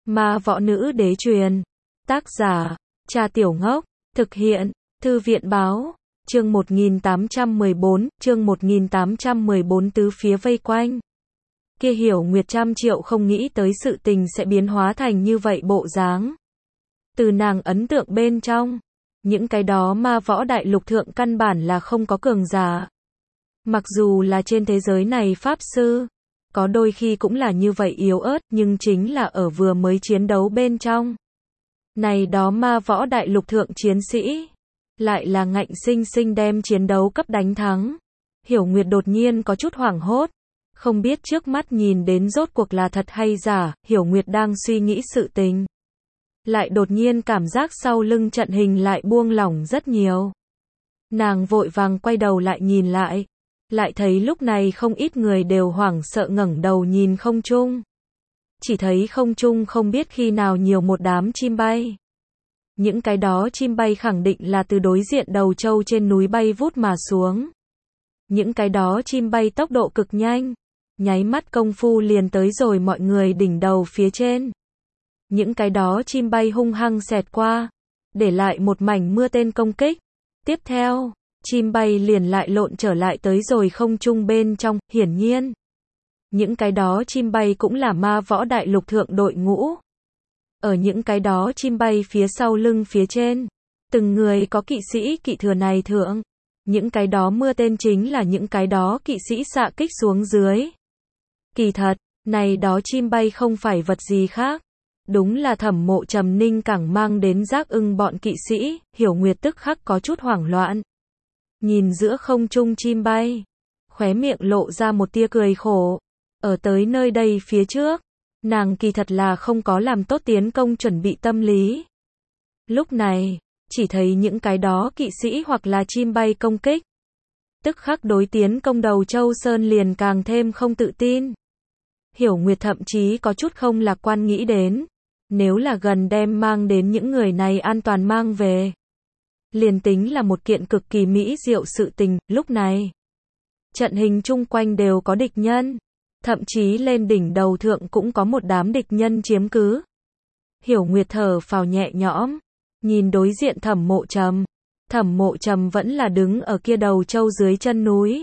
Ma võ nữ đế truyền. Tác giả, Cha Tiểu Ngốc. Thực hiện, Thư viện báo. Chương 1814, tứ phía vây quanh. Kia Hiểu Nguyệt trăm triệu không nghĩ tới sự tình sẽ biến hóa thành như vậy bộ dáng. Từ nàng ấn tượng bên trong, những cái đó ma võ đại lục thượng căn bản là không có cường giả. Mặc dù là trên thế giới này pháp sư, có đôi khi cũng là như vậy yếu ớt, nhưng chính là ở vừa mới chiến đấu bên trong. Này đó ma võ đại lục thượng chiến sĩ, lại là ngạnh sinh sinh đem chiến đấu cấp đánh thắng. Hiểu Nguyệt đột nhiên có chút hoảng hốt, không biết trước mắt nhìn đến rốt cuộc là thật hay giả. Hiểu Nguyệt đang suy nghĩ sự tình, lại đột nhiên cảm giác sau lưng trận hình lại buông lỏng rất nhiều. Nàng vội vàng quay đầu lại nhìn lại thấy lúc này không ít người đều hoảng sợ ngẩng đầu nhìn không trung. Chỉ thấy không trung không biết khi nào nhiều một đám chim bay. Những cái đó chim bay khẳng định là từ đối diện đầu châu trên núi bay vút mà xuống. Những cái đó chim bay tốc độ cực nhanh, nháy mắt công phu liền tới rồi mọi người đỉnh đầu phía trên. Những cái đó chim bay hung hăng xẹt qua, để lại một mảnh mưa tên công kích. Tiếp theo, chim bay liền lại lộn trở lại tới rồi không trung bên trong. Hiển nhiên, những cái đó chim bay cũng là ma võ đại lục thượng đội ngũ. Ở những cái đó chim bay phía sau lưng phía trên, từng người có kỵ sĩ kỵ thừa này thượng. Những cái đó mưa tên chính là những cái đó kỵ sĩ xạ kích xuống dưới. Kỳ thật, này đó chim bay không phải vật gì khác, đúng là Thẩm Mộ Trầm Ninh cảng mang đến Giác Ưng bọn kỵ sĩ. Hiểu Nguyệt tức khắc có chút hoảng loạn, nhìn giữa không trung chim bay, khóe miệng lộ ra một tia cười khổ. Ở tới nơi đây phía trước, nàng kỳ thật là không có làm tốt tiến công chuẩn bị tâm lý. Lúc này, chỉ thấy những cái đó kỵ sĩ hoặc là chim bay công kích, tức khắc đối tiến công đầu Châu Sơn liền càng thêm không tự tin. Hiểu Nguyệt thậm chí có chút không lạc quan nghĩ đến, nếu là gần đem mang đến những người này an toàn mang về, liền tính là một kiện cực kỳ mỹ diệu sự tình. Lúc này, trận hình chung quanh đều có địch nhân, thậm chí lên đỉnh đầu thượng cũng có một đám địch nhân chiếm cứ. Hiểu Nguyệt thở phào nhẹ nhõm, nhìn đối diện Thẩm Mộ Trầm. Thẩm Mộ Trầm vẫn là đứng ở kia đầu châu dưới chân núi,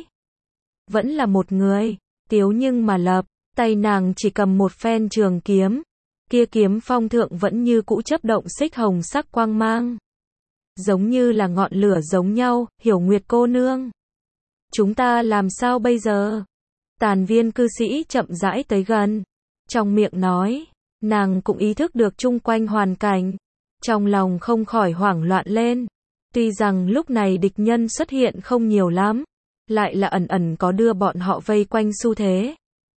vẫn là một người, tiếu nhưng mà lập, tay nàng chỉ cầm một phen trường kiếm, kia kiếm phong thượng vẫn như cũ chớp động xích hồng sắc quang mang, giống như là ngọn lửa giống nhau. Hiểu Nguyệt cô nương, chúng ta làm sao bây giờ? Tàn viên cư sĩ chậm rãi tới gần, trong miệng nói, nàng cũng ý thức được chung quanh hoàn cảnh, trong lòng không khỏi hoảng loạn lên. Tuy rằng lúc này địch nhân xuất hiện không nhiều lắm, lại là ẩn ẩn có đưa bọn họ vây quanh xu thế.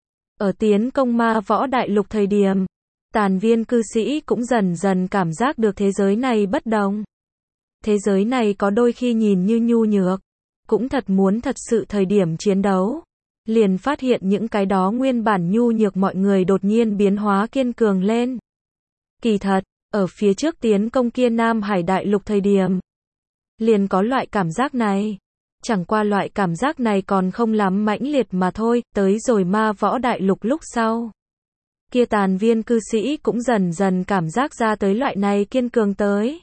Ở tiến công ma võ đại lục thời điểm, tàn viên cư sĩ cũng dần dần cảm giác được thế giới này bất đồng. Thế giới này có đôi khi nhìn như nhu nhược, cũng thật muốn thật sự thời điểm chiến đấu, liền phát hiện những cái đó nguyên bản nhu nhược mọi người đột nhiên biến hóa kiên cường lên. Kỳ thật, ở phía trước tiến công kia Nam Hải đại lục thời điểm, liền có loại cảm giác này. Chẳng qua loại cảm giác này còn không lắm mãnh liệt mà thôi. Tới rồi ma võ đại lục lúc sau, kia tàn viên cư sĩ cũng dần dần cảm giác ra tới loại này kiên cường tới.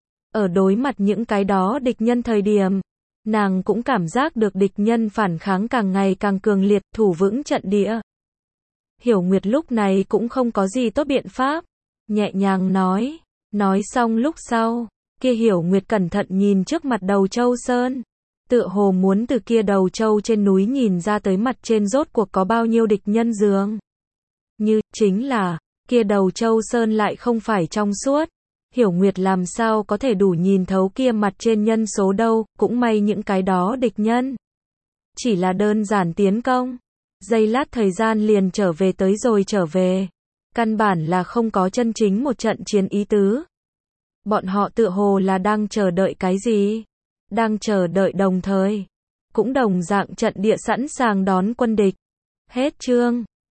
Ở đối mặt những cái đó địch nhân thời điểm, nàng cũng cảm giác được địch nhân phản kháng càng ngày càng cường liệt, thủ vững trận địa. Hiểu Nguyệt lúc này cũng không có gì tốt biện pháp, nhẹ nhàng nói xong lúc sau, kia Hiểu Nguyệt cẩn thận nhìn trước mặt đầu Châu Sơn, tựa hồ muốn từ kia đầu châu trên núi nhìn ra tới mặt trên rốt cuộc có bao nhiêu địch nhân dường như, chính là, kia đầu Châu Sơn lại không phải trong suốt. Hiểu Nguyệt làm sao có thể đủ nhìn thấu kia mặt trên nhân số đâu. Cũng may những cái đó địch nhân chỉ là đơn giản tiến công, giây lát thời gian liền trở về, căn bản là không có chân chính một trận chiến ý tứ. Bọn họ tựa hồ là đang chờ đợi cái gì, đang chờ đợi đồng thời cũng đồng dạng trận địa sẵn sàng đón quân địch. Hết chương.